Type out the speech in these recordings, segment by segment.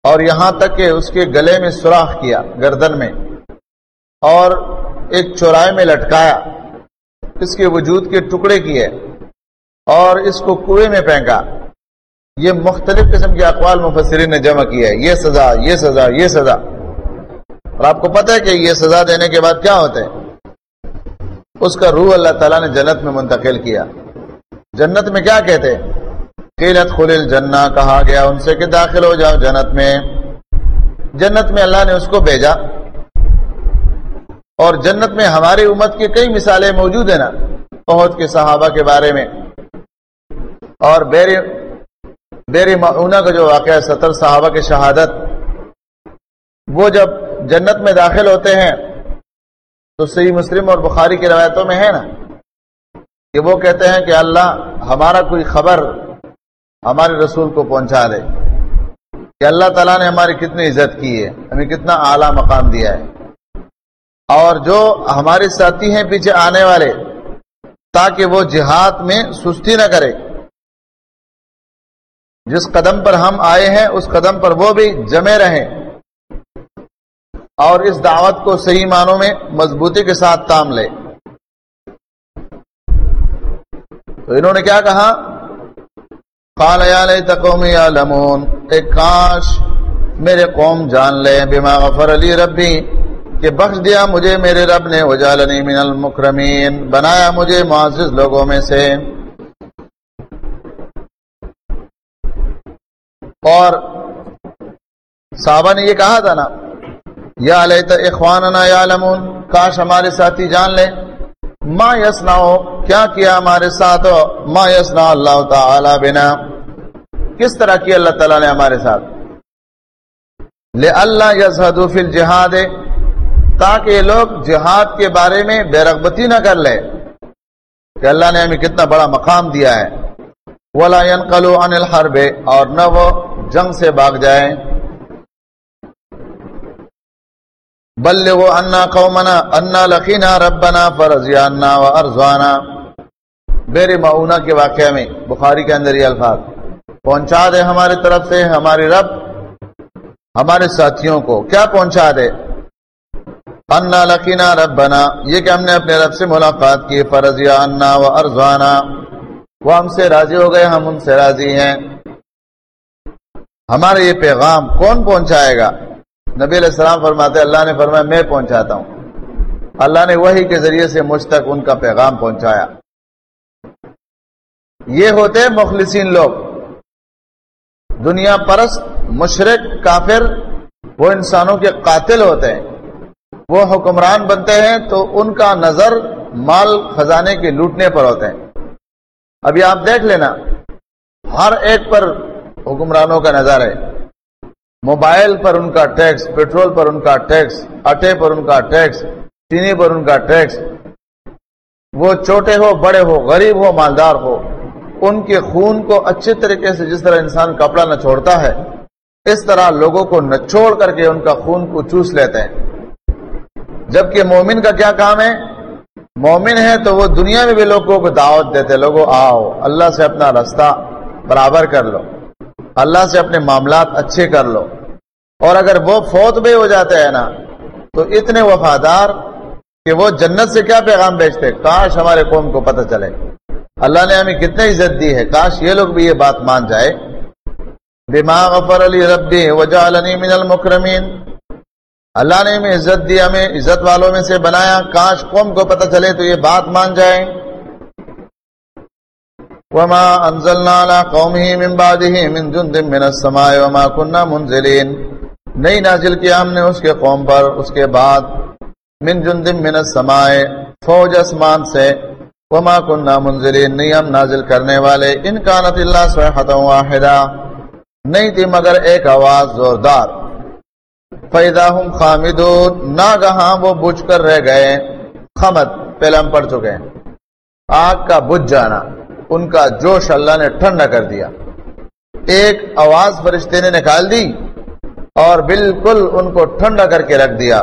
اور یہاں تک کہ اس کے گلے میں سوراخ کیا گردن میں اور ایک چوراہے میں لٹکایا، اس کے وجود کے ٹکڑے کیے اور اس کو کنویں میں پھینکا. یہ مختلف قسم کے اقوال مفسرین نے جمع کیا ہے، یہ سزا، یہ سزا، یہ سزا. اور آپ کو پتہ ہے کہ یہ سزا دینے کے بعد کیا ہوتا ہے؟ اس کا روح اللہ تعالیٰ نے جنت میں منتقل کیا. جنت میں کیا کہتے ہیں؟ قیل ادخل الجنہ، کہا گیا ان سے کہ داخل ہو جاؤ جنت میں. جنت میں اللہ نے اس کو بھیجا، اور جنت میں ہماری امت کی کئی مثالیں موجود ہیں نا، احد کے صحابہ کے بارے میں، اور بیر معونہ کا جو واقعہ ہے 70 صحابہ کی شہادت، وہ جب جنت میں داخل ہوتے ہیں تو صحیح مسلم اور بخاری کی روایتوں میں ہے نا کہ وہ کہتے ہیں کہ اللہ ہمارا کوئی خبر ہمارے رسول کو پہنچا دے کہ اللہ تعالیٰ نے ہماری کتنی عزت کی ہے، ہمیں کتنا اعلیٰ مقام دیا ہے، اور جو ہمارے ساتھی ہیں پیچھے آنے والے، تاکہ وہ جہاد میں سستی نہ کرے، جس قدم پر ہم آئے ہیں اس قدم پر وہ بھی جمے رہیں اور اس دعوت کو صحیح معنوں میں مضبوطی کے ساتھ تام لے. تو انہوں نے کیا کہا؟ قال یا لیت قومی یعلمون، ایک کاش میرے قوم جان لے، بما غفر لی ربی، کہ بخش دیا مجھے میرے رب نے، وجعلنی من المکرمین، بنایا مجھے معزز لوگوں میں سے. اور صحابہ نے یہ کہا تھا نا، یا لیت اخواننا یعلمون، کاش ہمارے ساتھی جان لیں، ما یصنعو، کیا کیا ہمارے ساتھ، ما یصنع اللہ تعالی بنا، کس طرح کیا اللہ تعالیٰ نے ہمارے ساتھ، لئلا یزہدوا فی الجہاد، تاکہ یہ لوگ جہاد کے بارے میں بے رغبتی نہ کر لے کہ اللہ نے ہمیں کتنا بڑا مقام دیا ہے، ولا ينقلوا عن الحرب، اور نہ وہ جنگ سے بھاگ جائیں. بلغوا عنا قومنا انا لقینا ربنا فرضی عنا وارضانا، بیر معونہ کے واقعہ میں بخاری کے اندر یہ الفاظ، پہنچا دے ہماری طرف سے ہمارے رب ہمارے ساتھیوں کو، کیا پہنچا دے؟ انا لقینا ربنا، یہ کہ ہم نے اپنے رب سے ملاقات کی، فرضی عنا وارضانا، وہ ہم سے راضی ہو گئے، ہم ان سے راضی ہیں. ہمارا یہ پیغام کون پہنچائے گا؟ نبی علیہ السلام فرماتے اللہ نے فرمایا میں پہنچاتا ہوں. اللہ نے وحی کے ذریعے سے مجھ تک ان کا پیغام پہنچایا. یہ ہوتے مخلصین لوگ. دنیا پرست، مشرک، کافر، وہ انسانوں کے قاتل ہوتے ہیں، وہ حکمران بنتے ہیں تو ان کا نظر مال خزانے کے لوٹنے پر ہوتے ہیں. ابھی آپ دیکھ لینا، ہر ایک پر حکمرانوں کا نظر ہے، موبائل پر ان کا ٹیکس، پیٹرول پر ان کا ٹیکس، آٹے پر ان کا ٹیکس، چینی پر ان کا ٹیکس. وہ چھوٹے ہو بڑے ہو، غریب ہو مالدار ہو، ان کے خون کو اچھے طریقے سے جس طرح انسان کپڑا نچوڑتا ہے اس طرح لوگوں کو نچوڑ کر کے ان کا خون کو چوس لیتے ہیں. جبکہ مومن کا کیا کام ہے؟ مومن ہے تو وہ دنیا میں بھی لوگوں کو دعوت دیتے، لوگوں آؤ اللہ سے اپنا راستہ برابر کر لو، اللہ سے اپنے معاملات اچھے کر لو. اور اگر وہ فوت بھی ہو جاتے ہیں نا تو اتنے وفادار کہ وہ جنت سے کیا پیغام بھیجتے، کاش ہمارے قوم کو پتہ چلے اللہ نے ہمیں کتنی عزت دی ہے، کاش یہ لوگ بھی یہ بات مان جائے. بما غفر لی ربی وجعلنی من المکرمین، اللہ نے ہمیں عزت دی، ہمیں عزت والوں میں سے بنایا، کاش قوم کو پتہ چلے تو یہ بات مان جائیں. وما انزلنا على قومه من بعده من جند من السماء وما كنا منزلين، نہیں نازل کیا ہم نے اس کے قوم پر اس کے بعد من جند من السماء، فوج اسمان سے، وما كنا منزلين، نہیں ہم نازل کرنے والے. ان كانت الا صيحة واحدة، نہیں تھی مگر ایک آواز زوردار. فإذا هم خامدون، ناگہاں وہ بجھ کر رہ گئے. خمد پہلے ہم پڑھ چکے ہیں، آگ کا بجھ جانا، ان کا جوش اللہ نے ٹھنڈا کر دیا. ایک آواز فرشتے نے نکال دی اور بالکل ان کو ٹھنڈا کر کے رکھ دیا.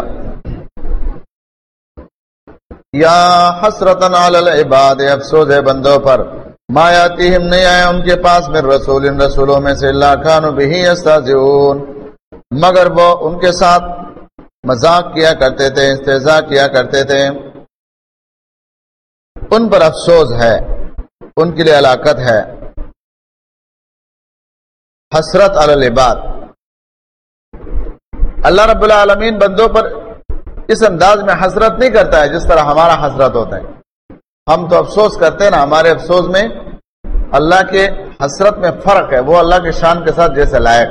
یا حسرتن علی العباد، افسوس ہے بندوں پر، ما یاتیہم، نہیں آیا ان کے پاس، من رسول، رسولوں میں سے، الا کانوا بہ یستہزئون، مگر وہ ان کے ساتھ مذاق کیا کرتے تھے، استہزاء کیا کرتے تھے۔ ان پر افسوس ہے، ان کے لیے ہلاکت ہے۔ حسرت علی العباد، اللہ رب العالمین بندوں پر اس انداز میں حسرت نہیں کرتا ہے جس طرح ہمارا حسرت ہوتا ہے۔ ہم تو افسوس کرتے ہیں نا، ہمارے افسوس میں اللہ کے حسرت میں فرق ہے، وہ اللہ کے شان کے ساتھ جیسے لائق۔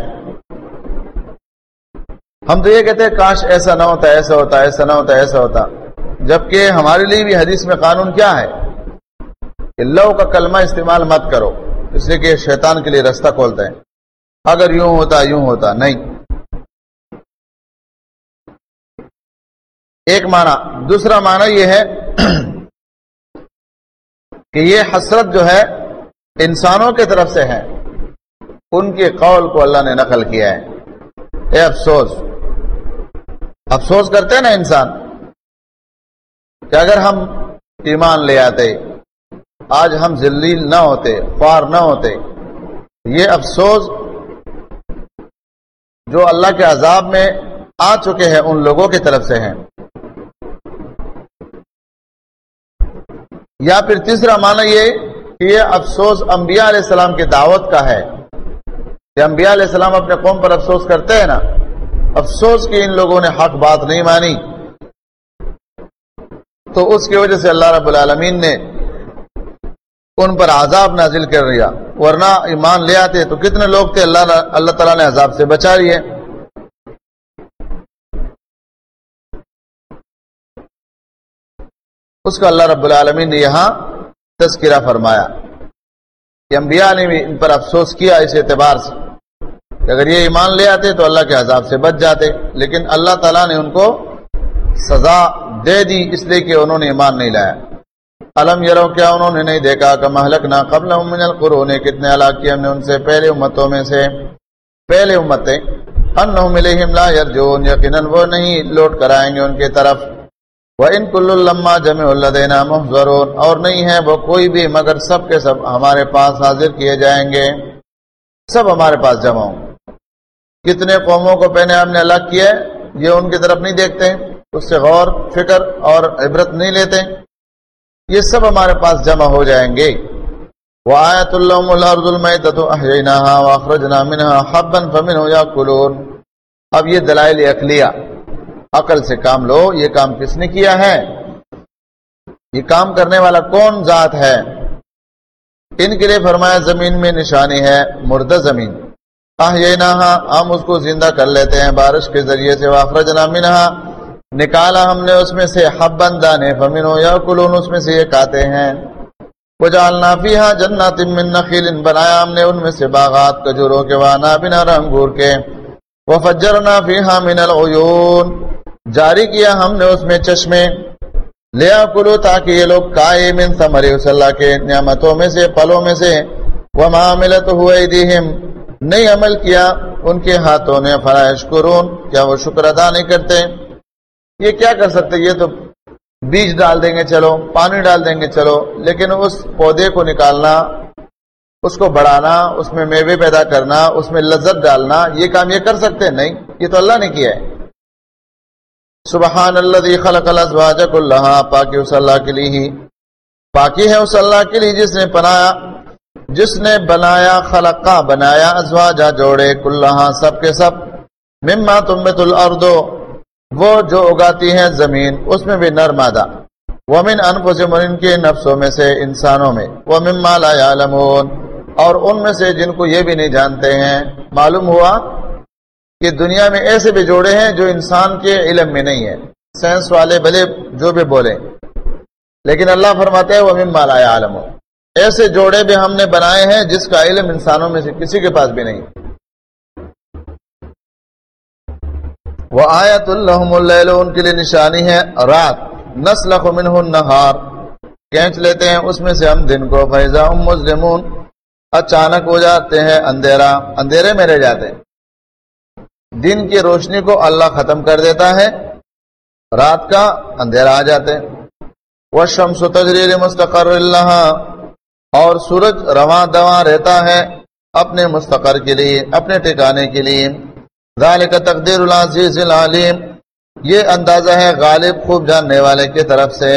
ہم تو یہ کہتے ہیں کاش ایسا نہ ہوتا، ایسا ہوتا، ایسا نہ ہوتا، ایسا ہوتا، جبکہ ہمارے لیے بھی حدیث میں قانون کیا ہے کہ لو کا کلمہ استعمال مت کرو، اس لیے کہ شیطان کے لیے راستہ کھولتا ہے۔ اگر یوں ہوتا، یوں ہوتا، نہیں۔ ایک معنی۔ دوسرا معنی یہ ہے کہ یہ حسرت جو ہے انسانوں کی طرف سے ہے، ان کے قول کو اللہ نے نقل کیا ہے۔ اے افسوس، افسوس کرتے ہیں نا انسان کہ اگر ہم ایمان لے آتے، آج ہم ذلیل نہ ہوتے، خوار نہ ہوتے۔ یہ افسوس جو اللہ کے عذاب میں آ چکے ہیں ان لوگوں کی طرف سے ہیں۔ یا پھر تیسرا معنی یہ کہ یہ افسوس انبیاء علیہ السلام کی دعوت کا ہے کہ انبیاء علیہ السلام اپنے قوم پر افسوس کرتے ہیں نا، افسوس کہ ان لوگوں نے حق بات نہیں مانی، تو اس کی وجہ سے اللہ رب العالمین نے ان پر عذاب نازل کر دیا، ورنہ ایمان لے آتے تو کتنے لوگ تھے اللہ تعالیٰ نے عذاب سے بچا لیے۔ اس کا اللہ رب العالمین نے یہاں تذکرہ فرمایا کہ انبیاء نے بھی ان پر افسوس کیا اس اعتبار سے کہ اگر یہ ایمان لے آتے تو اللہ کے عذاب سے بچ جاتے، لیکن اللہ تعالیٰ نے ان کو سزا دے دی اس لیے کہ انہوں نے ایمان نہیں لایا۔ علم یرو، کیا انہوں نے نہیں دیکھا کہ مہلکنا قبلہم من القرون، کتنے ہلاک کیا ہم نے ان سے پہلے امتوں میں سے، پہلے امتیں، انہم الیہم لا یرجعون، یقیناً وہ نہیں لوٹ کر آئیں گے ان کی طرف، وَإِن كُلٌّ لَمَّا جَمِيعٌ لَدَيْنَا مُحْضَرُونَ، اور نہیں ہے وہ کوئی بھی مگر سب کے سب ہمارے پاس حاضر کیے جائیں گے، سب ہمارے پاس جمع ہوں۔ کتنے قوموں کو پہلے ہم نے ہلاک کیا ہے، یہ ان کی طرف نہیں دیکھتے، اس سے غور فکر اور عبرت نہیں لیتے، یہ سب ہمارے پاس جمع ہو جائیں گے۔ وَآيَةٌ لَهُمُ الْأَرْضُ الْمَيْتَةُ أَحْيَيْنَاهَا وَأَخْرَجْنَا مِنْهَا حَبًّا فَمِنْهُ يَأْكُلُونَ۔ اب یہ دلائل عقلیہ، عقل سے کام لو، یہ کام کس نے کیا ہے، یہ کام کرنے والا کون ذات ہے؟ ان کے لیے فرمایا زمین میں نشانی ہے، مردہ زمین، احییناہا، ہم اس کو زندہ کر لیتے ہیں بارش کے ذریعے سے، واخرجنا منہا، نکالا ہم نے اس میں سے، حبًا دانے، فمنہ یاکلون، اس میں سے یہ کھاتے ہیں، وجعلنا فیہا جنات من نخیل، بنایا ہم نے ان میں سے باغات کھجوروں کے، وعناب، اور انگور کے، وفجرنا فیہا من العیون، جاری کیا ہم نے اس میں چشمے، لیاکلوا، تاکہ یہ لوگ کھائے، من ثمر، اس اللہ کے نعمتوں میں سے، پھلوں میں سے، وما عملتہ ایدیہم، نہیں عمل کیا ان کے ہاتھوں نے، فلا یشکرون، کیا وہ شکر ادا نہیں کرتے؟ یہ کیا کر سکتے؟ یہ تو بیج ڈال دیں گے چلو، پانی ڈال دیں گے چلو، لیکن اس پودے کو نکالنا، اس کو بڑھانا، اس میں میوے پیدا کرنا، اس میں لذت ڈالنا، یہ کام یہ کر سکتے؟ نہیں، یہ تو اللہ نے کیا ہے۔ سبحان الذی خلق الازواج کلھا، پاکی اس اللہ کے لیے ہی، پاکی ہے اس اللہ کے لیے جس نے بنایا، خلقا، بنایا، ازواجا، جوڑے، کلھا، سب کے سب، مما تنبت الارض، وہ جو اگاتی ہے زمین، اس میں بھی نر مادہ، ومن انفسہم، ان کے نفسوں میں سے، انسانوں میں، ومما لا یعلمون، اور ان میں سے جن کو یہ بھی نہیں جانتے ہیں۔ معلوم ہوا کہ دنیا میں ایسے بھی جوڑے ہیں جو انسان کے علم میں نہیں ہے، سائنس والے بھلے جو بھی بولے، لیکن اللہ فرماتے ہیں وَمِمَّا لَا يَعْلَمُونَ، ایسے جوڑے بھی ہم نے بنائے ہیں جس کا علم انسانوں میں سے کسی کے پاس بھی نہیں۔ وَآيَةٌ لَهُمُ اللَّيْلُ، ان کے لیے نشانی ہے رات، نَسْلَخُ مِنْهُ النَّهَارَ، کھینچ لیتے ہیں اس میں سے ہم دن کو، فَإِذَا هُمْ مُظْلِمُونَ، اچانک ہو جاتے ہیں اندھیرا، اندھیرے میں رہ جاتے ہیں۔ دن کی روشنی کو اللہ ختم کر دیتا ہے، رات کا اندھیرا آ جاتے ہیں۔ وَالشَّمْسُ تَجْرِي لِمُسْتَقَرٍّ لَهَا، اور سورج رواں دواں رہتا ہے اپنے مستقر کے لیے، اپنے ٹھکانے کے لیے۔ ذالک تقدیر العزیز العلیم، یہ اندازہ ہے غالب خوب جاننے والے کی طرف سے.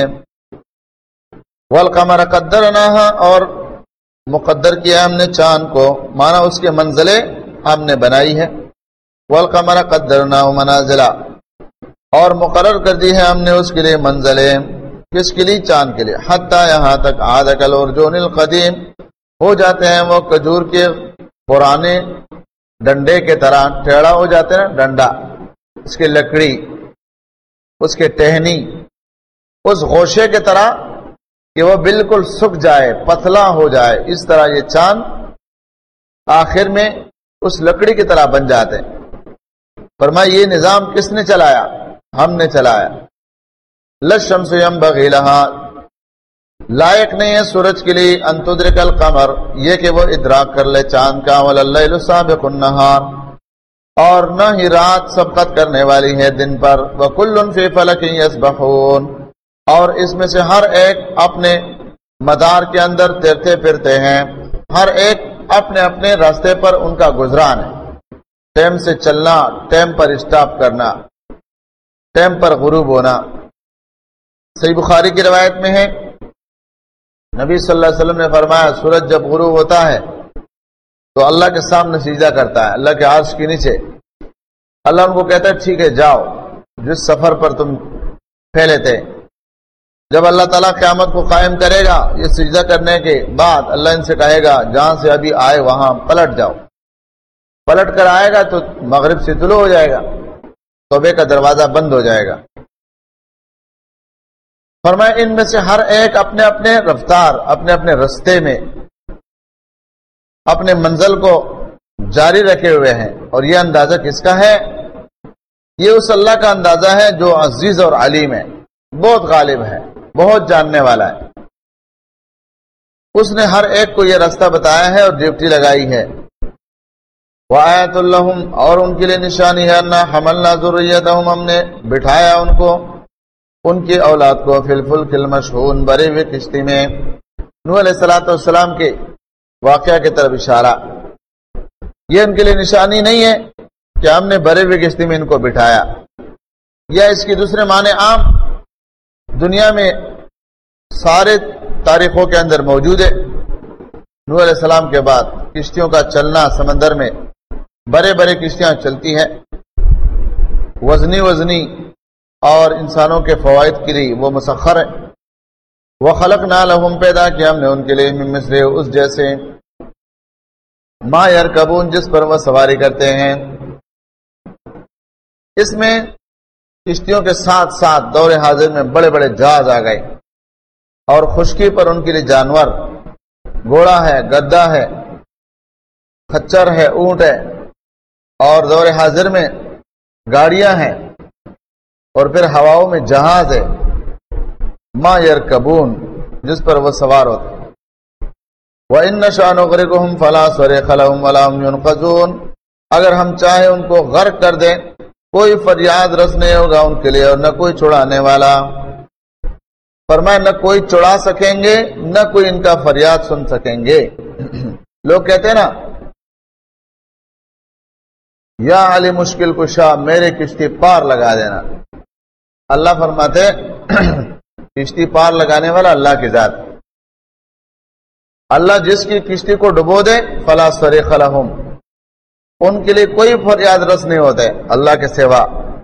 والقمر قدرناها، اور مقدر کیا ہم نے چاند کو، مانا اس کے منزلیں ہم نے بنائی ہے. والقمر قدرناه منازل، اور مقرر کر دی ہے ہم نے اس کے لیے منزلیں. کس کے لیے؟ چاند کے لیے. حتی یہاں تک عاد کالعرجون القدیم، ہو جاتے ہیں وہ کھجور کے پرانے ڈنڈے کے طرح، ٹیڑھا ہو جاتے ہیں ڈنڈا، اس کی لکڑی، اس کے ٹہنی، اس گوشے کے طرح کہ وہ بالکل سوکھ جائے، پتلا ہو جائے. اس طرح یہ چاند آخر میں اس لکڑی کی طرح بن جاتے ہیں. فرمایا یہ نظام کس نے چلایا؟ ہم نے چلایا. للشمس ينبغي لها، لائق نہیں ہے سورج کے لیے ان تدرک القمر، یہ کہ وہ ادراک کر لے چاند کا. ولا اللیل سابق النہار، اور نہ ہی رات سبقت کرنے والی ہے دن پر. وکل فی فلک یسبحون، اور اس میں سے ہر ایک اپنے مدار کے اندر تیرتے پھرتے ہیں، ہر ایک اپنے اپنے راستے پر ان کا گزران ہے. ٹائم سے چلنا، ٹائم پر اسٹاپ کرنا، ٹائم پر غروب ہونا. صحیح بخاری کی روایت میں ہے نبی صلی اللہ علیہ وسلم نے فرمایا سورج جب غروب ہوتا ہے تو اللہ کے سامنے سجدہ کرتا ہے، اللہ کے عرش کے نیچے. اللہ ان کو کہتا ہے ٹھیک ہے جاؤ جس سفر پر تم پھیلے تھے. جب اللہ تعالیٰ قیامت کو قائم کرے گا، یہ سجدہ کرنے کے بعد اللہ ان سے کہے گا جہاں سے ابھی آئے وہاں پلٹ جاؤ. پلٹ کر آئے گا تو مغرب سے طلوع ہو جائے گا، توبے کا دروازہ بند ہو جائے گا. فرمایا ان میں سے ہر ایک اپنے اپنے رفتار، اپنے اپنے رستے میں اپنے منزل کو جاری رکھے ہوئے ہیں. اور یہ اندازہ کس کا ہے؟ یہ اس اللہ کا اندازہ ہے جو عزیز اور علیم ہے، بہت غالب ہے، بہت جاننے والا ہے. اس نے ہر ایک کو یہ راستہ بتایا ہے اور ڈیوٹی لگائی ہے. وآیۃ لہم، اور ان کے لیے نشانی ہے، انا حملنا ذریتہم، ہم نے بٹھایا ان کو، ان کی اولاد کو، فی الفلک المشحون، بھری ہوئی کشتی میں. نوح علیہ السلام کے واقعہ کی طرف اشارہ. یہ ان کے لیے نشانی نہیں ہے کہ ہم نے بھری ہوئی کشتی میں ان کو بٹھایا، یا اس کی دوسرے معنی عام دنیا میں سارے تاریخوں کے اندر موجود ہے. نوح علیہ السلام کے بعد کشتیوں کا چلنا سمندر میں، بڑے بڑے کشتیاں چلتی ہیں، وزنی اور انسانوں کے فوائد کے لیے وہ مسخر ہے. وَخَلَقْنَا لَهُمْ، پیدا کیا ہم نے ان کے لیے، من مثل، اس جیسے، ما يرکبون، جس پر وہ سواری کرتے ہیں. اس میں کشتیوں کے ساتھ ساتھ دور حاضر میں بڑے بڑے جہاز آ گئے، اور خشکی پر ان کے لیے جانور، گھوڑا ہے، گدا ہے، خچر ہے، اونٹ ہے، اور دور حاضر میں گاڑیاں ہیں، اور پھر ہواؤں میں جہاز ہے. ما یرکبون، جس پر وہ سوار ہوتے. وَإِن نَّشَأْ نُغْرِقْهُمْ فَلَا صَرِيخَ لَهُمْ وَلَا هُمْ يُنقَذُونَ، اگر ہم چاہیں ان کو غرق کر دیں، کوئی فریاد رس نہیں ہوگا ان کے لیے اور نہ کوئی چھڑانے والا. فرمایا نہ کوئی چھڑا سکیں گے، نہ کوئی ان کا فریاد سن سکیں گے. لوگ کہتے ہیں نا یا علی مشکل کشا، میرے کشتی پار لگا دینا. اللہ فرماتے کشتی پار لگانے والا اللہ کی ذات. اللہ جس کی کشتی کو ڈبو دے، فلا صریخ لہم، ان کے لیے کوئی فریاد رس نہیں ہوتے اللہ کے سوا.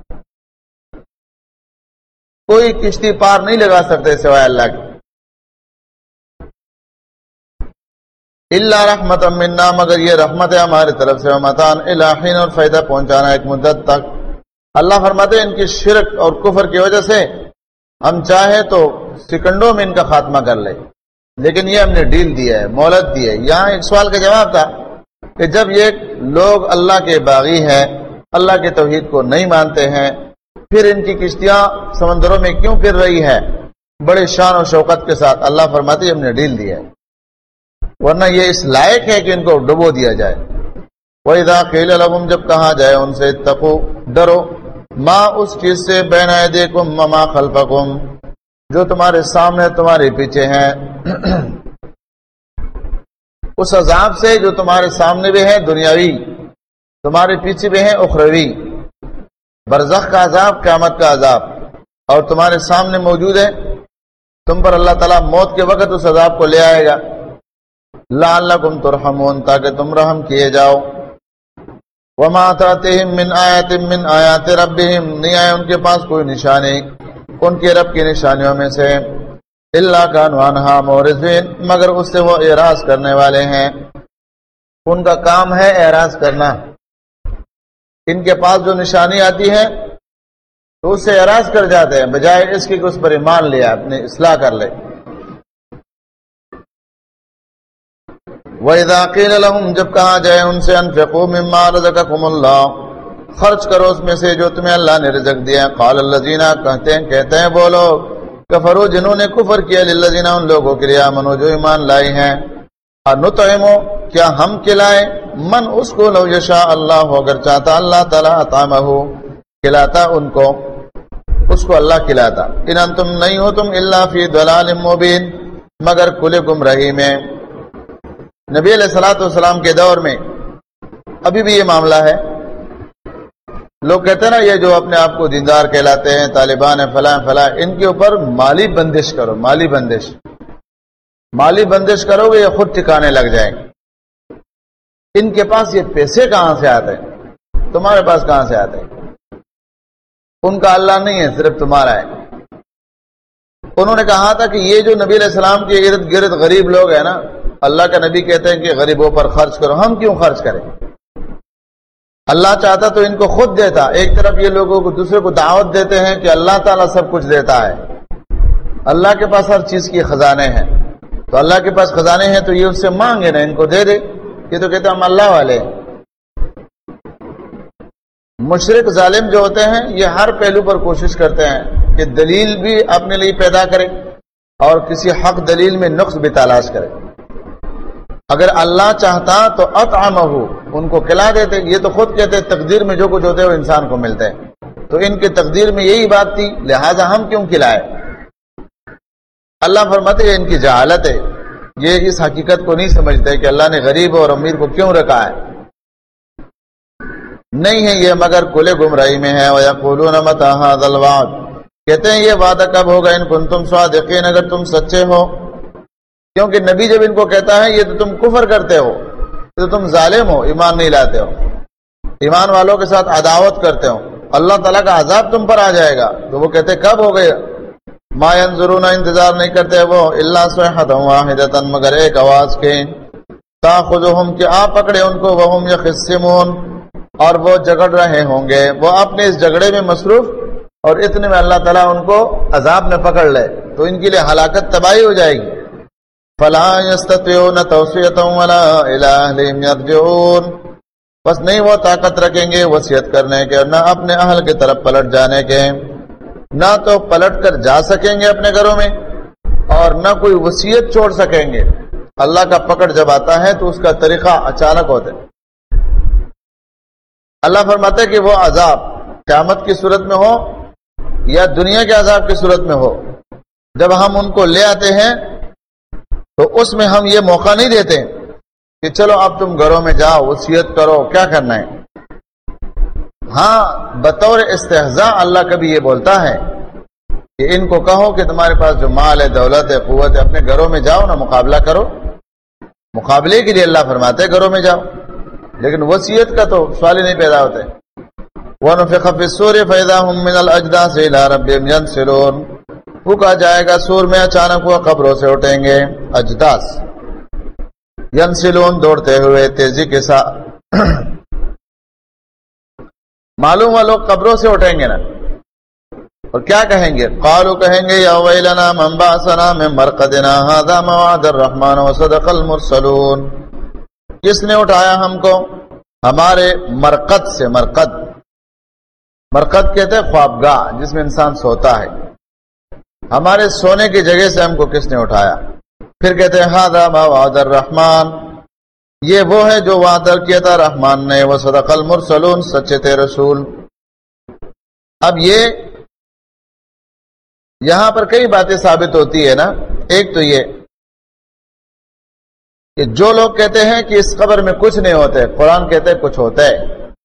کوئی کشتی پار نہیں لگا سکتے سوائے اللہ کی. الا رحمت منا، مگر یہ رحمت ہے ہماری طرف سے، متان الی حین، اور فائدہ پہنچانا ایک مدت تک. اللہ فرماتے ہیں ان کی شرک اور کفر کی وجہ سے ہم چاہے تو سیکنڈوں میں ان کا خاتمہ کر لیں، لیکن یہ ہم نے ڈیل دیا ہے، مہلت دی ہے. یہاں ایک سوال کا جواب تھا کہ جب یہ لوگ اللہ کے باغی ہیں، اللہ کے توحید کو نہیں مانتے ہیں، پھر ان کی کشتیاں سمندروں میں کیوں پھر رہی ہے بڑے شان و شوکت کے ساتھ؟ اللہ فرماتے ہم نے ڈیل دیا ہے، ورنہ یہ اس لائق ہے کہ ان کو ڈبو دیا جائے. وَإِذَا قِيلَ لَهُمْ، جب کہا جائے ان سے، اتقوا، ڈرو، ما، اس چیز سے، بین ایدیکم وما خلفکم، جو تمہارے سامنے تمہارے پیچھے ہیں، اس عذاب سے جو تمہارے سامنے بھی ہے دنیاوی تمہارے پیچھے بھی ہیں اخروی برزخ کا عذاب، قیامت کا عذاب، اور تمہارے سامنے موجود ہے. تم پر اللہ تعالیٰ موت کے وقت اس عذاب کو لے آئے گا. لعلکم ترحمون، تاکہ تم رحم کیے جاؤ. وما تاتہم من آیات من آیات ربہم، نہیں آئے ان کے پاس کوئی نشانی ان کے رب کی نشانیوں میں سے، الا کانوا عنہا معرضین، مگر اس سے وہ اعراض کرنے والے ہیں. ان کا کام ہے اعراض کرنا. ان کے پاس جو نشانی آتی ہے تو اس سے اعراض کر جاتے ہیں، بجائے اس کے کہ اس پر ایمان لیا، اپنی اصلاح کر لے. وَإِذَا قِيلَ لَهُمْ، جب کہا جائے ان سے، انفقوا مما رزقکم اللہ، خرچ کرو اس میں سے جو تمہیں اللہ نے رزق دیا. قال الذین، کہتے ہیں وہ لوگ، کفروا، جنہوں نے کفر کیا، للذین، ان لوگوں کے لیے، آمنوا، جو ایمان لائے ہیں، انطعم، کیا ہم کھلائیں، من، اس کو، لو یشاء اللہ، اگر چاہتا اللہ تعالیٰ، اطعمہ، کھلاتا ان کو، اس کو اللہ کھلاتا. ان انتم، نہیں ہو تم، الا فی ضلال مبین، مگر کھلے گمراہی میں. نبی علیہ الصلوۃ والسلام کے دور میں ابھی بھی یہ معاملہ ہے. لوگ کہتے ہیں نا، یہ جو اپنے آپ کو دیندار کہلاتے ہیں، طالبان ہیں، فلاں فلاں، ان کے اوپر مالی بندش کرو، مالی بندش کرو گے، یہ خود ٹھکانے لگ جائیں گے. ان کے پاس یہ پیسے کہاں سے آتے ہیں؟ تمہارے پاس کہاں سے آتے ہیں؟ ان کا اللہ نہیں ہے، صرف تمہارا ہے. انہوں نے کہا تھا کہ یہ جو نبی علیہ السلام کے ارد گرد غریب لوگ ہیں نا، اللہ کا نبی کہتے ہیں کہ غریبوں پر خرچ کرو. ہم کیوں خرچ کریں؟ اللہ چاہتا تو ان کو خود دیتا. ایک طرف یہ لوگوں کو، دوسرے کو دعوت دیتے ہیں کہ اللہ تعالیٰ سب کچھ دیتا ہے، اللہ کے پاس ہر چیز کی خزانے ہیں. تو اللہ کے پاس خزانے ہیں تو یہ اس سے مانگے نا، ان کو دے دے. یہ تو کہتے ہیں ہم اللہ والے ہیں. مشرک ظالم جو ہوتے ہیں، یہ ہر پہلو پر کوشش کرتے ہیں کہ دلیل بھی اپنے لیے پیدا کرے اور کسی حق دلیل میں نقص بھی تلاش کرے. اگر اللہ چاہتا تو اطعمہ، ان کو کھلا دیتے. یہ تو خود کہتے تقدیر میں جو کچھ ہوتے ہے وہ انسان کو ملتے ہیں. تو ان کی تقدیر میں یہی بات تھی، لہذا ہم کیوں کھلائے. اللہ فرماتے ہیں ان کی جہالت ہے، یہ اس حقیقت کو نہیں سمجھتے کہ اللہ نے غریب اور امیر کو کیوں رکھا ہے. نہیں ہے یہ مگر کھلے گمراہی میں ہے. وَيَقُولُونَ مَتَىٰ هَٰذَا الْوَعْدُ، کہتے ہیں یہ وعدہ کب ہوگا، ان کنتم صادقین، اگر تم سچے ہو. کیونکہ نبی جب ان کو کہتا ہے یہ تو تم کفر کرتے ہو، یہ تو تم ظالم ہو، ایمان نہیں لاتے ہو، ایمان والوں کے ساتھ عداوت کرتے ہو، اللہ تعالیٰ کا عذاب تم پر آ جائے گا. تو وہ کہتے کب ہو گئے. ما ينظرون، انتظار نہیں کرتے وہ، الا صیحۃ واحدۃ، مگر ایک آواز کے، تاخذهم، کہ آپ پکڑے ان کو، وهم یخصمون، اور وہ جھگڑ رہے ہوں گے، وہ اپنے اس جھگڑے میں مصروف، اور اتنے میں اللہ تعالیٰ ان کو عذاب میں پکڑ لے تو ان کے لیے ہلاکت، تباہی ہو جائے گی. فلا یستطیعون توصیۃ ولا الی اہلہم یرجعون، بس نہیں وہ طاقت رکھیں گے وصیت کرنے کے، نہ اپنے اہل کی طرف پلٹ جانے کے، نہ تو پلٹ کر جا سکیں گے اپنے گھروں میں، اور نہ کوئی وصیت چھوڑ سکیں گے. اللہ کا پکڑ جب آتا ہے تو اس کا طریقہ اچانک ہوتا ہے. اللہ فرماتا ہے کہ وہ عذاب قیامت کی صورت میں ہو یا دنیا کے عذاب کی صورت میں ہو، جب ہم ان کو لے آتے ہیں تو اس میں ہم یہ موقع نہیں دیتے کہ چلو اب تم گھروں میں جاؤ، وصیت کرو، کیا کرنا ہے. ہاں، بطور استہزاء اللہ کبھی یہ بولتا ہے کہ ان کو کہو کہ تمہارے پاس جو مال ہے، دولت ہے، قوت ہے، اپنے گھروں میں جاؤ نا، مقابلہ کرو. مقابلے کے لیے اللہ فرماتے ہیں گھروں میں جاؤ، لیکن وصیت کا تو سوال ہی نہیں پیدا ہوتے. وَنُفِخَ فِي الصُّورِ فَإِذَا هُم مِّنَ الْأَجْدَاثِ إِلَىٰ رَبِّهِمْ يَنْسِلُونَ، پھونکا جائے گا سور میں، اچانک وہ قبروں سے اٹھیں گے. اجداث، ینسلون، دوڑتے ہوئے تیزی کے ساتھ. معلوم ہوا لوگ قبروں سے اٹھیں گے نا، اور کیا کہیں گے، قالوا، کہیں گے، یا ویلنا من بعثنا من مرقدنا هذا ما وعد الرحمن وصدق المرسلون، کس نے اٹھایا ہم کو ہمارے مرقد سے. مرقد کہتے ہیں خوابگاہ جس میں انسان سوتا ہے، ہمارے سونے کی جگہ سے ہم کو کس نے اٹھایا. پھر کہتے ہیں هذا ما وعد الرحمن، یہ وہ ہے جو وعدہ کیا تھا رحمان نے، وصدق المرسلون، سچے تھے رسول. اب یہ یہاں پر کئی باتیں ثابت ہوتی ہے نا. ایک تو یہ کہ جو لوگ کہتے ہیں کہ اس قبر میں کچھ نہیں ہوتے، قرآن کہتے ہیں کچھ ہوتا ہے.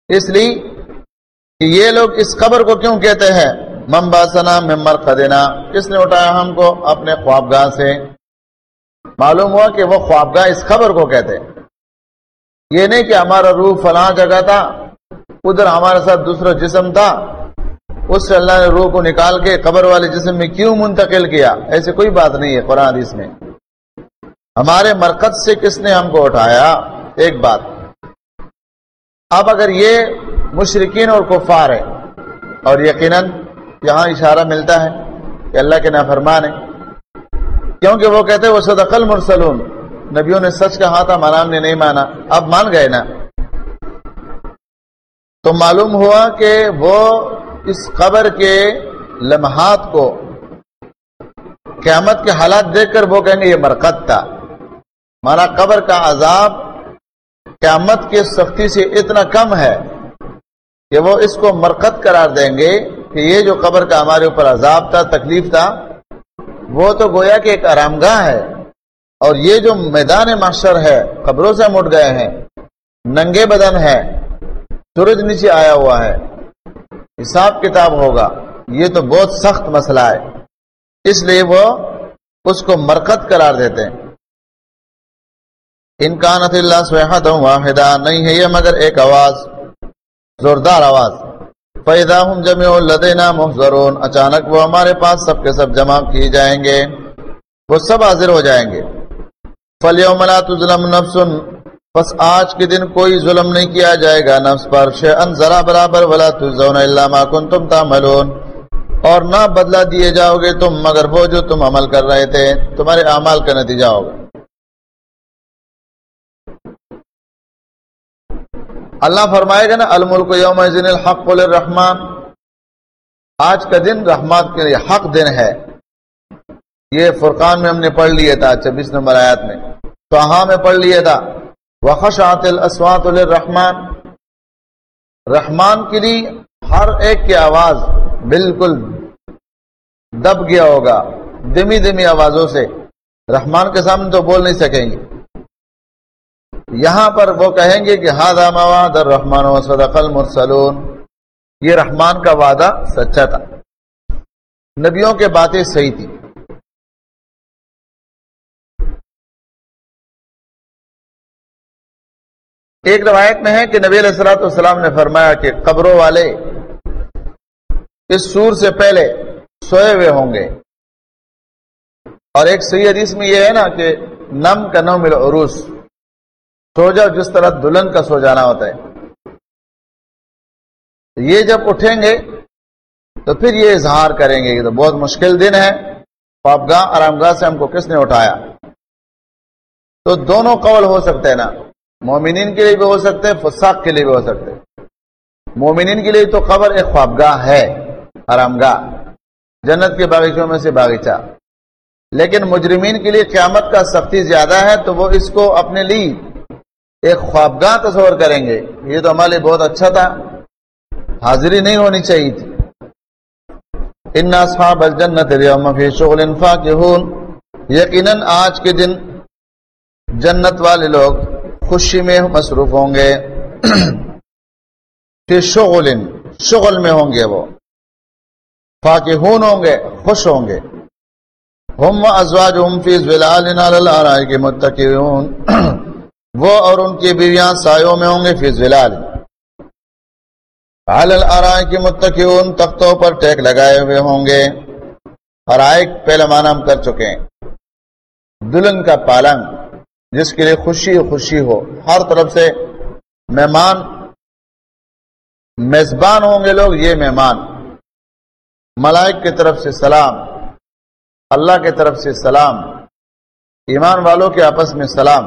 اس لیے کہ یہ لوگ اس قبر کو کیوں کہتے ہیں من باسنا من مرقدنا، کس نے اٹھایا ہم کو اپنے خوابگاہ سے؟ معلوم ہوا کہ وہ خوابگاہ اس قبر کو کہتے ہیں. یہ نہیں کہ ہمارا روح فلاں جگہ تھا، ادھر ہمارے ساتھ دوسرا جسم تھا، اس سے اللہ نے روح کو نکال کے قبر والے جسم میں کیوں منتقل کیا، ایسے کوئی بات نہیں ہے قرآن حدیث میں. ہمارے مرکز سے کس نے ہم کو اٹھایا؟ ایک بات. اب اگر یہ مشرکین اور کفار ہے، اور یقیناً یہاں اشارہ ملتا ہے کہ اللہ کے نافرمان ہے، کیونکہ وہ کہتے ہیں وہ صدق المرسلون، نبیوں نے سچ کہا تھا، مانا ہم نے نہیں مانا، اب مان گئے نا. تو معلوم ہوا کہ وہ اس قبر کے لمحات کو، قیامت کے حالات دیکھ کر وہ کہیں گے یہ مرقد تھا. مانا قبر کا عذاب قیامت کی سختی سے اتنا کم ہے کہ وہ اس کو مرقد قرار دیں گے کہ یہ جو قبر کا ہمارے اوپر عذاب تھا، تکلیف تھا، وہ تو گویا کہ ایک آرام گاہ ہے، اور یہ جو میدان محشر ہے، قبروں سے ہم اٹھ گئے ہیں، ننگے بدن ہے، سورج نیچے آیا ہوا ہے، حساب کتاب ہوگا، یہ تو بہت سخت مسئلہ ہے. اس لیے وہ اس کو مرقد قرار دیتے ہیں. ان کانت اللہ صیحۃ واحدہ، نہیں ہے یہ مگر ایک آواز، زوردار آواز. فَإِذَا هُمْ جَمِيعٌ لَدَيْنَا مُحْضَرُونَ، اچانک وہ ہمارے پاس سب کے سب جمع کیے جائیں گے، وہ سب حاضر ہو جائیں گے. فَالْيَوْمَ لَا تُظْلَمُ نَفْسٌ، پس آج کے دن کوئی ظلم نہیں کیا جائے گا نفس پر، شیئا ذرا برابر، وَلَا تُجْزَوْنَ إِلَّا مَا كُنتُمْ تَعْمَلُونَ، اور نہ بدلہ دیے جاؤ گے تم مگر وہ جو تم عمل کر رہے تھے، تمہارے اعمال کا نتیجہ ہوگا. اللہ فرمائے گا نا الملک یومئذ الحق للرحمن، آج کا دن رحمت کے لیے حق دن ہے. یہ فرقان میں ہم نے پڑھ لیا تھا 26 نمبر آیات میں، طٰہٰ میں پڑھ لیا تھا وخشعت الاصوات للرحمن، رحمان کے لیے ہر ایک کی آواز بالکل دب گیا ہوگا، دمی دمی آوازوں سے، رحمان کے سامنے تو بول نہیں سکیں گے. یہاں پر وہ کہیں گے کہ ھذا ما وعد الرحمن وصدق المرسلون، یہ رحمان کا وعدہ سچا تھا، نبیوں کے باتیں صحیح تھی. ایک روایت میں ہے کہ نبی علیہ الصلوۃ والسلام نے فرمایا کہ قبروں والے اس سور سے پہلے سوئے ہوئے ہوں گے. اور ایک صحیح حدیث میں یہ ہے نا کہ نم کا نوم العروس، سو جاؤ جس طرح دلہن کا سو جانا ہوتا ہے. یہ جب اٹھیں گے تو پھر یہ اظہار کریں گے کہ تو بہت مشکل دن ہے، خوابگاہ آرامگاہ سے ہم کو کس نے اٹھایا. تو دونوں قول ہو سکتے ہیں نا، مومنین کے لیے بھی ہو سکتے ہیں، فساق کے لیے بھی ہو سکتے ہیں. مومنین کے لیے تو قبر ایک خوابگاہ ہے، آرامگاہ، جنت کے باغیچوں میں سے باغیچہ. لیکن مجرمین کے لیے قیامت کا سختی زیادہ ہے، تو وہ اس کو اپنے لیے ایک خوابگاہ تصور کریں گے، یہ تو ہمارے لیے بہت اچھا تھا، حاضری نہیں ہونی چاہیے تھی. ان اصحاب الجنت اليوم فی شغل فاکہون، یقیناً آج کے دن جنت والے لوگ خوشی میں مصروف ہوں گے. فی شغل، شغل میں ہوں گے، وہ فاکہون ہوں گے، خوش ہوں گے. ہم وازواجہم فی ظلال علی الارائک متکئون، وہ اور ان کی بیویاں سایوں میں ہوں گے، فی ظلال علی الارائک متکئون، تختوں پر ٹیک لگائے ہوئے ہوں گے. ارائک پہلے معنی ہم کر چکے ہیں، دلہن کا پالنگ جس کے لیے خوشی خوشی ہو، ہر طرف سے مہمان، میزبان ہوں گے لوگ. یہ مہمان ملائک کی طرف سے سلام، اللہ کی طرف سے سلام، ایمان والوں کے آپس میں سلام.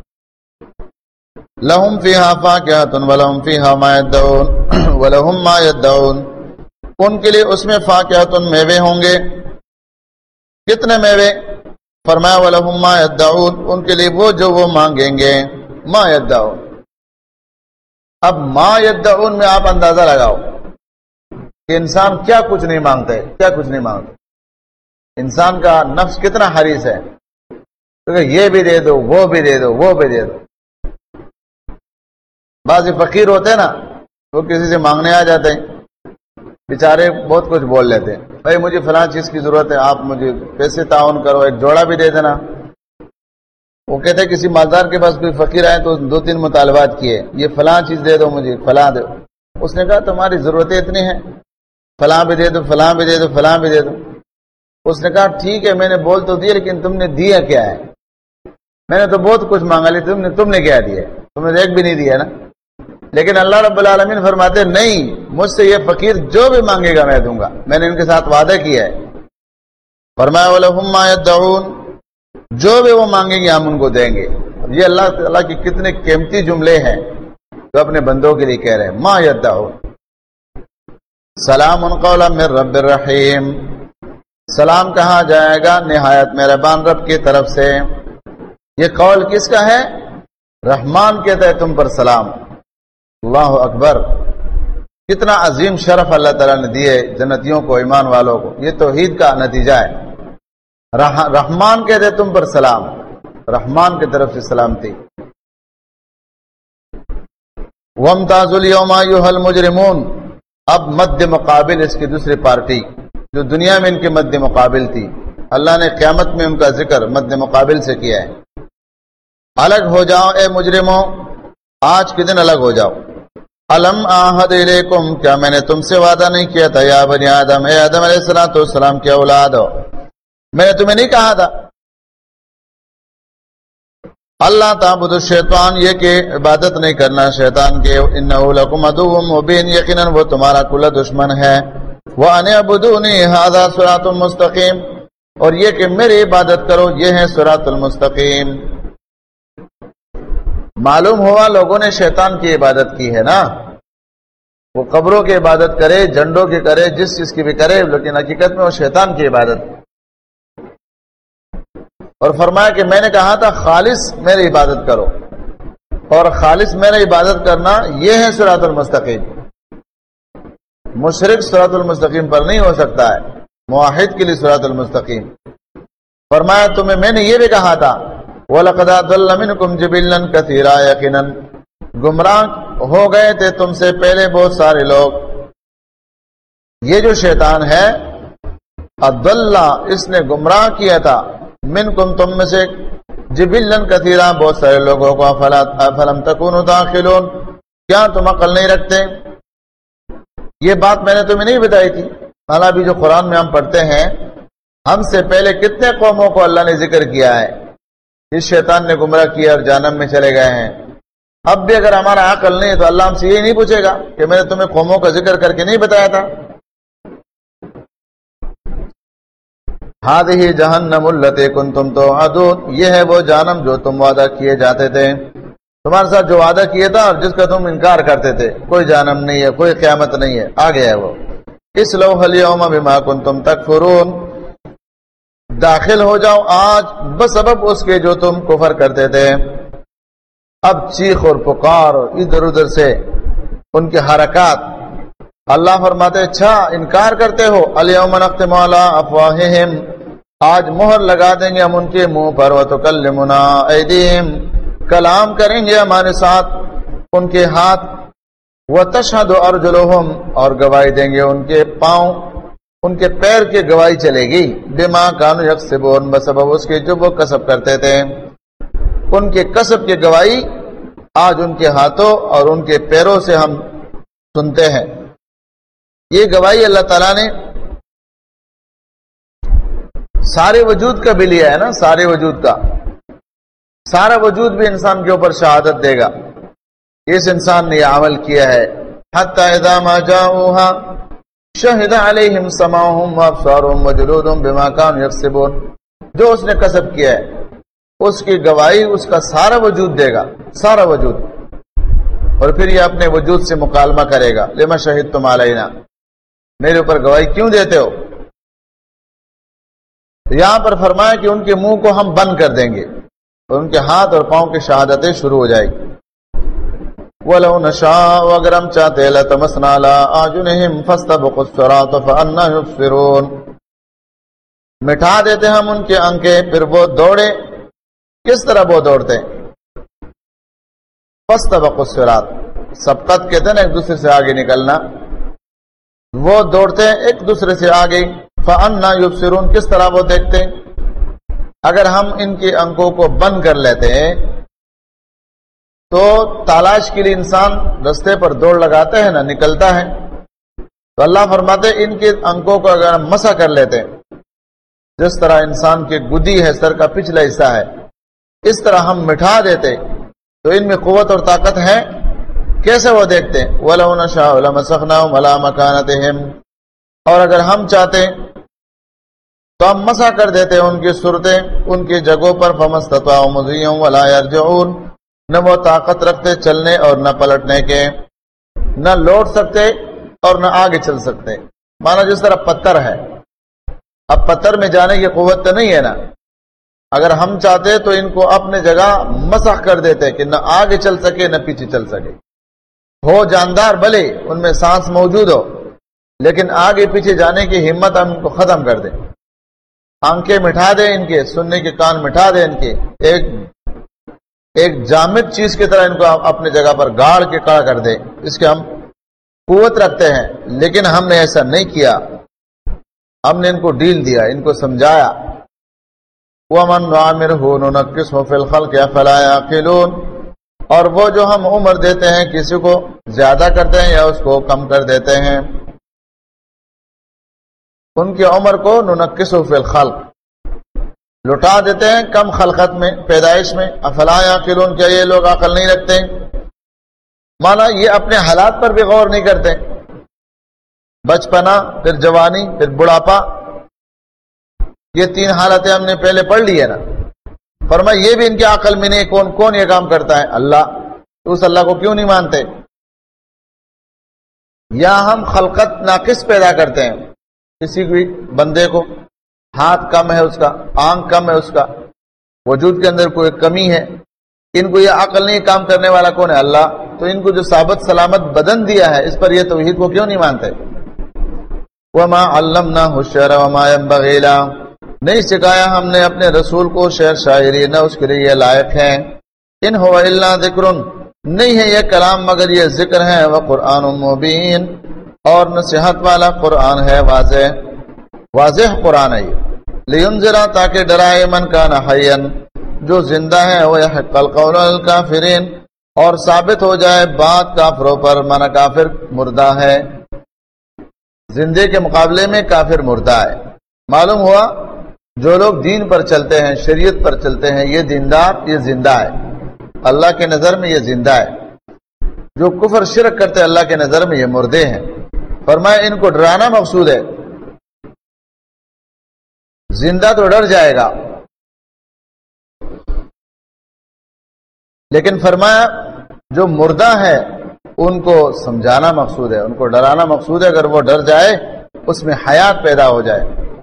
لہم فیہا فاکہۃ ولہم فیہا ما یدعون ولہم ما یدعون، ان کے لیے اس میں فاکہۃ میوے ہوں گے. کتنے میوے؟ فرمایا ولہم ما یدعون، ان کے لیے وہ جو وہ مانگیں گے. ما یدعون، اب ما یدعون میں آپ اندازہ لگاؤ کہ انسان کیا کچھ نہیں مانگتے، کیا کچھ نہیں مانگتے. انسان کا نفس کتنا حریص ہے، یہ بھی دے دو، وہ بھی دے دو، وہ بھی دے دو. بعض فقیر ہوتے ہیں نا، وہ وہ کسی سے مانگنے آ جاتے ہیں، بیچارے بہت کچھ بول لیتے ہیں، بھائی مجھے فلاں چیز کی ضرورت ہے، آپ مجھے پیسے تعاون کرو، ایک جوڑا بھی دے دینا۔ وہ کہتے ہیں کسی مالدار کے پاس کوئی فقیر آئے تو 2-3 مطالبات کیے، یہ فلاں چیز دے دو مجھے، فلاں دو۔ اس نے کہا تمہاری ضرورتیں اتنی ہیں، فلاں بھی دے دو، فلاں بھی دے دو، فلاں بھی دے دو۔ اس نے کہا ٹھیک ہے میں نے بول تو دیا، لیکن تم نے دیا کیا ہے؟ میں نے تو بہت کچھ مانگا، لیکن تم نے کیا دیا؟ تم نے ایک بھی نہیں دیا نا۔ لیکن اللہ رب العالمین فرماتے نہیں، مجھ سے یہ فقیر جو بھی مانگے گا میں دوں گا، میں نے ان کے ساتھ وعدہ کیا ہے۔ فرمایا وَلَهُمْ مَا يَدَّعُونَ، جو بھی وہ مانگیں گے ہم ان کو دیں گے۔ یہ اللہ تعالیٰ کی کتنے قیمتی جملے ہیں جو اپنے بندوں کے لیے کہہ رہے ہیں۔ ما يدعون سلام قولا من رب الرحیم، سلام کہا جائے گا نہایت مہربان رب کی طرف سے۔ یہ قول کس کا ہے؟ رحمان کہتا ہے تم پر سلام۔ اللہ اکبر، کتنا عظیم شرف اللہ تعالیٰ نے دیے جنتیوں کو، ایمان والوں کو، یہ توحید کا نتیجہ ہے۔ رحمان کہتے ہیں تم پر سلام، رحمان کی طرف سے سلامتی۔ وَامْتَازُوا الْيَوْمَ أَيُّهَا الْمُجْرِمُونَ، اب مد مقابل اس کی دوسری پارٹی جو دنیا میں ان کے مد مقابل تھی، اللہ نے قیامت میں ان کا ذکر مد مقابل سے کیا ہے۔ الگ ہو جاؤ اے مجرموں، آج کے دن الگ ہو جاؤ۔ الم آہد الیکم، کیا میں نے تم سے وعدہ نہیں کیا تھا یا بنی آدم، اے آدم علیہ السلام کی اولاد ہو، میں نے تمہیں نہیں کہا تھا اللہ تعبد الشیطان، یہ کہ عبادت نہیں کرنا شیطان کے، انہ لکم عدو مبین، یقیناً وہ تمہارا کھلا دشمن ہے۔ وان اعبدونی ھذا صراط مستقیم، اور یہ کہ میری عبادت کرو یہ ہے صراط المستقیم۔ معلوم ہوا لوگوں نے شیطان کی عبادت کی ہے نا، وہ قبروں کی عبادت کرے، جھنڈوں کی کرے، جس چیز کی بھی کرے، لیکن حقیقت میں وہ شیطان کی عبادت۔ اور فرمایا کہ میں نے کہا تھا خالص میری عبادت کرو، اور خالص میری عبادت کرنا یہ ہے صراط المستقیم۔ مشرک صراط المستقیم پر نہیں ہو سکتا ہے، موحد کے لیے صراط المستقیم۔ فرمایا تمہیں میں نے یہ بھی کہا تھا وَلَقَدْ أَضَلَّ مِنْكُمْ جِبِلًّا كَثِيرًا، یقیناً گمراہ ہو گئے تھے تم سے پہلے بہت سارے لوگ۔ یہ جو شیطان ہے اضل، اس نے گمراہ کیا تھا منکم تم میں سے جبلن کثیرا بہت سارے لوگوں کو، فلم تکونوا تعقلون، کیا تم عقل نہیں رکھتے؟ یہ بات میں نے تمہیں نہیں بتائی تھی؟ حالانکہ جو قرآن میں ہم پڑھتے ہیں، ہم سے پہلے کتنے قوموں کو اللہ نے ذکر کیا ہے اس شیطان نے گمراہ کیا اور جہنم میں چلے گئے ہیں۔ اب بھی اگر ہمارا عقل نہیں ہے تو اللہ ہم سے یہ نہیں پوچھے گا کہ میں نے تمہیں قوموں کا ذکر کر کے نہیں بتایا تھا؟ ہذہ جہنم التی کنتم توعدون، یہ ہے وہ جہنم جو تم وعدہ کیے جاتے تھے، تمہارے ساتھ جو وعدہ کیا تھا اور جس کا تم انکار کرتے تھے۔ کوئی جہنم نہیں ہے، کوئی قیامت نہیں ہے، آ گیا ہے وہ۔ اصلوہ اليوم بما کنتم تکفرون، داخل ہو جاؤ آج بسبب اس کے جو تم کفر کرتے تھے۔ اب چیخ اور پکار اور ادھر ادھر سے ان کے حرکات، اللہ فرماتے اچھا انکار کرتے ہو، الیوم نختم علی افواہہم، آج مہر لگا دیں گے ہم ان کے منہ پر، وتکلمنا ایدیہم، کلام کریں گے ہمارے ساتھ ان کے ہاتھ، وتشہد ارجلہم، اور گواہی دیں گے ان کے پاؤں، ان کے پیر کی گواہی چلے گی، بما کانوا یکسبون، بسبب اس کے جو وہ کسب کرتے تھے۔ ان کے کسب کی گواہی آج ان کے ہاتھوں اور ان کے پیروں سے ہم سنتے ہیں۔ یہ گواہی اللہ تعالیٰ نے سارے وجود کا بھی لیا ہے نا، سارے وجود کا، سارا وجود بھی انسان کے اوپر شہادت دے گا اس انسان نے یہ عمل کیا ہے۔ حتی اذا ما جاؤوها شہد علیہم سمعهم وابصارهم وجلودهم بما كانوا یکسبون، جو اس نے کسب کیا ہے اس کی گواہی اس کا سارا وجود دے گا، سارا وجود، اور پھر یہ اپنے وجود سے مکالمہ کرے گا، لما شہدتم علینا، میرے اوپر گواہی کیوں دیتے ہو؟ یہاں پر فرمایا کہ ان کے منہ کو ہم بند کر دیں گے اور ان کے ہاتھ اور پاؤں کی شہادتیں شروع ہو جائے گی۔ وَلَوْ نَشَاءُ، اگر ہم چاہتے لَطَمَسْنَا عَلَىٰ أَعْيُنِهِمْ فَاسْتَبَقُوا الصِّرَاطَ فَأَنَّىٰ يُبْصِرُونَ، مٹھا دیتے ہم ان کے آنکھیں پھر وہ دوڑے، کس طرح وہ دوڑتے؟ فَاسْتَبَقُوا الصِّرَاطَ، سبقت کہتے ہیں نا، ایک دوسرے سے آگے نکلنا، وہ دوڑتے ہیں ایک دوسرے سے آگے. فَأَنَّا يُبْصِرُونَ، کس طرح وہ دیکھتے ہیں؟ اگر ہم ان کی آنکھوں کو بند کر لیتے ہیں تو تلاش کے لیے انسان رستے پر دوڑ لگاتا ہے نا، نکلتا ہے. تو اللہ فرماتے ان کی آنکھوں کو اگر ہم مسح کر لیتے، جس طرح انسان کی گدی ہے، سر کا پچھلا حصہ ہے، اس طرح ہم مٹھا دیتے تو ان میں قوت اور طاقت ہے. کیسے وہ دیکھتے ہیں؟ وَلَوْ نَشَاءُ لَمَسَخْنَاهُمْ عَلَىٰ مَكَانَتِهِمْ، اور اگر ہم چاہتے تو ہم مسح کر دیتے ان کی صورتیں ان کی جگہوں پر. فَمَا اسْتَطَاعُوا مُضِيًّا وَلَا يَرْجِعُونَ، نہ وہ طاقت رکھتے چلنے اور نہ پلٹنے کے، نہ لوٹ سکتے اور نہ آگے چل سکتے. مانا جس طرح پتھر ہے، اب پتھر میں جانے کی قوت تو نہیں ہے نا، اگر ہم چاہتے تو ان کو اپنے جگہ مسح کر دیتے کہ نہ آگے چل سکے نہ پیچھے چل سکے. ہو جاندار بھلے ان میں سانس موجود ہو، لیکن آگے پیچھے جانے کی ہمت ہم ان کو ختم کر دیں. آنکھیں مٹھا دیں ان کے، سننے کے کان مٹھا دیں ان کے، ایک جامد چیز کی طرح ان کو اپنے جگہ پر گاڑ کے کھڑا کر دیں. اس کے ہم قوت رکھتے ہیں، لیکن ہم نے ایسا نہیں کیا. ہم نے ان کو ڈیل دیا، ان کو سمجھایا. وَمَن نُعَمِّرْهُ نُنَكِّسْهُ فِي الْخَلْقِ أَفَلَا يَعْقِلُونَ، اور وہ جو ہم عمر دیتے ہیں کسی کو زیادہ کرتے ہیں یا اس کو کم کر دیتے ہیں. ان کی عمر کو نُنَكِّسُهُ فِي الْخَلْقِ، لٹا دیتے ہیں کم خلقت میں، پیدائش میں. افلا یعقلون، کیا یہ لوگ عقل نہیں رکھتے؟ مانا یہ اپنے حالات پر بھی غور نہیں کرتے. بچپنا، پھر جوانی، پھر بڑھاپا، یہ تین حالتیں ہم نے پہلے پڑھ لی ہے نا. فرمایا یہ بھی ان کے عقل میں نہیں. کون یہ کام کرتا ہے؟ اللہ. تو اس اللہ کو کیوں نہیں مانتے؟ یا ہم خلقت ناقص پیدا کرتے ہیں، کسی بھی بندے کو ہاتھ کم ہے، اس کا آنکھ کم ہے، اس کا وجود کے اندر کوئی کمی ہے. ان کو یہ عقل نہیں، کام کرنے والا کون ہے؟ اللہ. تو ان کو جو ثابت سلامت بدن دیا ہے، اس پر یہ توحید کو کیوں نہیں مانتے؟ وَمَا عَلَّمْنَاهُ الشِّعْرَ وَمَا يَنبَغِي لَهُ، نہیں سکھایا ہم نے اپنے رسول کو شعر شاعری، نہ اس کے لیے یہ لائق ہے. ان هو الا ذکر، نہیں ہے یہ کلام مگر یہ ذکر ہے. وقرآن مبین، اور نصیحت والا قرآن ہے، واضح قرآن ہے. لینذر، تاکہ ڈرائے من کان حیا، جو زندہ ہے، ویحق القول الکافرین، اور ثابت ہو جائے بات کافروں پر. مانا کافر مردہ ہے، زندے کے مقابلے میں کافر مردہ ہے. معلوم ہوا جو لوگ دین پر چلتے ہیں، شریعت پر چلتے ہیں، یہ دیندار، یہ زندہ ہے. اللہ کے نظر میں یہ زندہ ہے. جو کفر شرک کرتے اللہ کے نظر میں یہ مردے ہیں. فرمایا ان کو ڈرانا مقصود ہے. زندہ تو ڈر جائے گا، لیکن فرمایا جو مردہ ہے ان کو سمجھانا مقصود ہے، ان کو ڈرانا مقصود ہے. اگر وہ ڈر جائے اس میں حیات پیدا ہو جائے.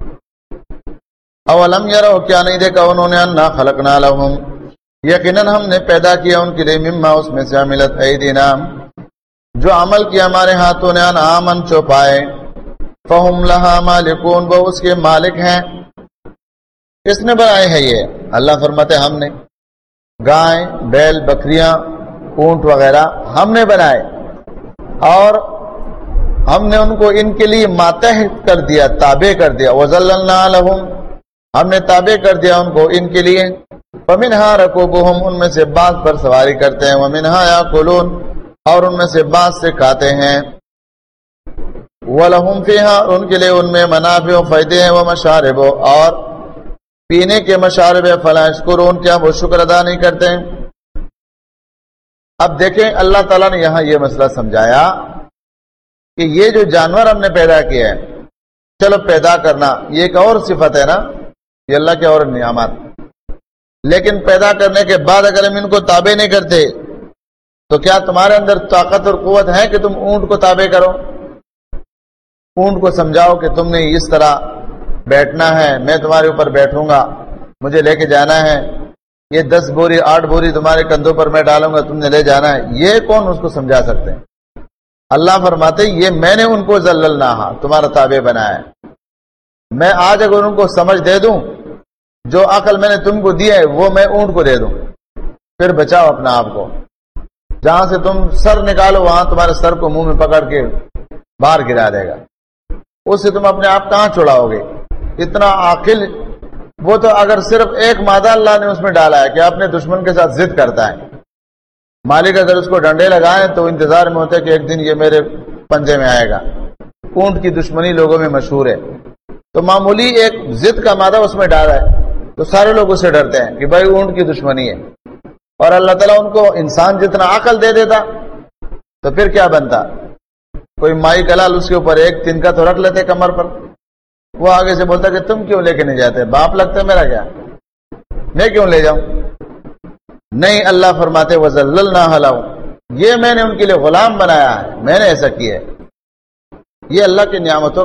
اولم یروا، کیا نہیں دیکھا انہوں نے، انا خلقنا لهم، یقیناً ہم نے پیدا کیا ان کے لیے، مما، اس میں سے، عملت ایدینا، جو عمل کیا ہمارے ہاتھوں نے، انعامن، چوپائے، فہم لہا مالکون، وہ اس کے مالک ہیں. کس نے بنائے ہیں یہ؟ اللہ فرماتے ہم نے. گائے، بیل، بکریاں، اونٹ وغیرہ ہم نے بنائے، اور ہم نے ان کو ان کے لیے ماتحت کر دیا، تابع کر دیا. وَذَلَّلْنَا لَهُمْ، ہم نے تابع کر دیا ان کو ان کے لیے. فَمِنْهَا رَكُوبُهُمْ، ان میں سے بعض پر سواری کرتے ہیں. وَمِنْهَا يَأْكُلُونَ، اور ان میں سے بعض سے کھاتے ہیں. وَلَهُمْ فِيهَا، ان کے لیے ان میں منافع و فائدے ہیں. وَمَشَارِبُ، اور پینے کے مشارب. فَلَا يَشْكُرُونَ، کیا وہ شکر ادا نہیں کرتے ہیں؟ اب دیکھیں اللہ تعالیٰ نے یہاں یہ مسئلہ سمجھایا کہ یہ جو جانور ہم نے پیدا کیا ہے، چلو پیدا کرنا یہ ایک اور صفت ہے نا، یہ اللہ کے اور نعمت. لیکن پیدا کرنے کے بعد اگر ہم ان کو تابع نہیں کرتے تو کیا تمہارے اندر طاقت اور قوت ہے کہ تم اونٹ کو تابع کرو؟ اونٹ کو سمجھاؤ کہ تم نے اس طرح بیٹھنا ہے، میں تمہارے اوپر بیٹھوں گا، مجھے لے کے جانا ہے، یہ 10 بوری 8 بوری تمہارے کندھوں پر میں ڈالوں گا، تم نے لے جانا ہے. یہ کون اس کو سمجھا سکتے ہیں؟ اللہ فرماتے یہ میں نے ان کو ذللناہا، تمہارا تابع بنایا ہے. میں آج اگر ان کو سمجھ دے دوں، جو عقل میں نے تم کو دیا ہے وہ میں اونٹ کو دے دوں، پھر بچاؤ اپنا آپ کو. جہاں سے تم سر نکالو وہاں تمہارے سر کو منہ میں پکڑ کے باہر گرا دے گا، اس سے تم اپنے آپ کہاں چھڑاؤ گے؟ اتنا عاقل وہ تو اگر صرف ایک مادہ اللہ نے اس میں ڈالا ہے کہ اپنے دشمن کے ساتھ ضد کرتا ہے، مالک اگر اس کو ڈنڈے لگائیں تو انتظار میں ہوتا ہے کہ ایک دن یہ میرے پنجے میں آئے گا۔ اونٹ کی دشمنی لوگوں میں مشہور ہے، تو معمولی ایک ضد کا مادہ اس میں ڈالا ہے تو سارے لوگ اس سے ڈرتے ہیں کہ بھائی اونٹ کی دشمنی ہے، اور اللہ تعالیٰ ان کو انسان جتنا عقل دے دیتا تو پھر کیا بنتا؟ کوئی مائی کلال اس کے اوپر ایک تنکا تو رکھ لیتے کمر پر، وہ آگے سے بولتا کہ تم کیوں لے کے نہیں جاتے؟ باپ لگتا ہے میرا کیا، میں کیوں لے جاؤں؟ نہیں، اللہ فرماتے وَذَلَّلْنَاهَا لَهُمْ، یہ میں نے ان کے لیے غلام بنایا ہے، میں نے ایسا کیا ہے۔ یہ اللہ کی نعمتوں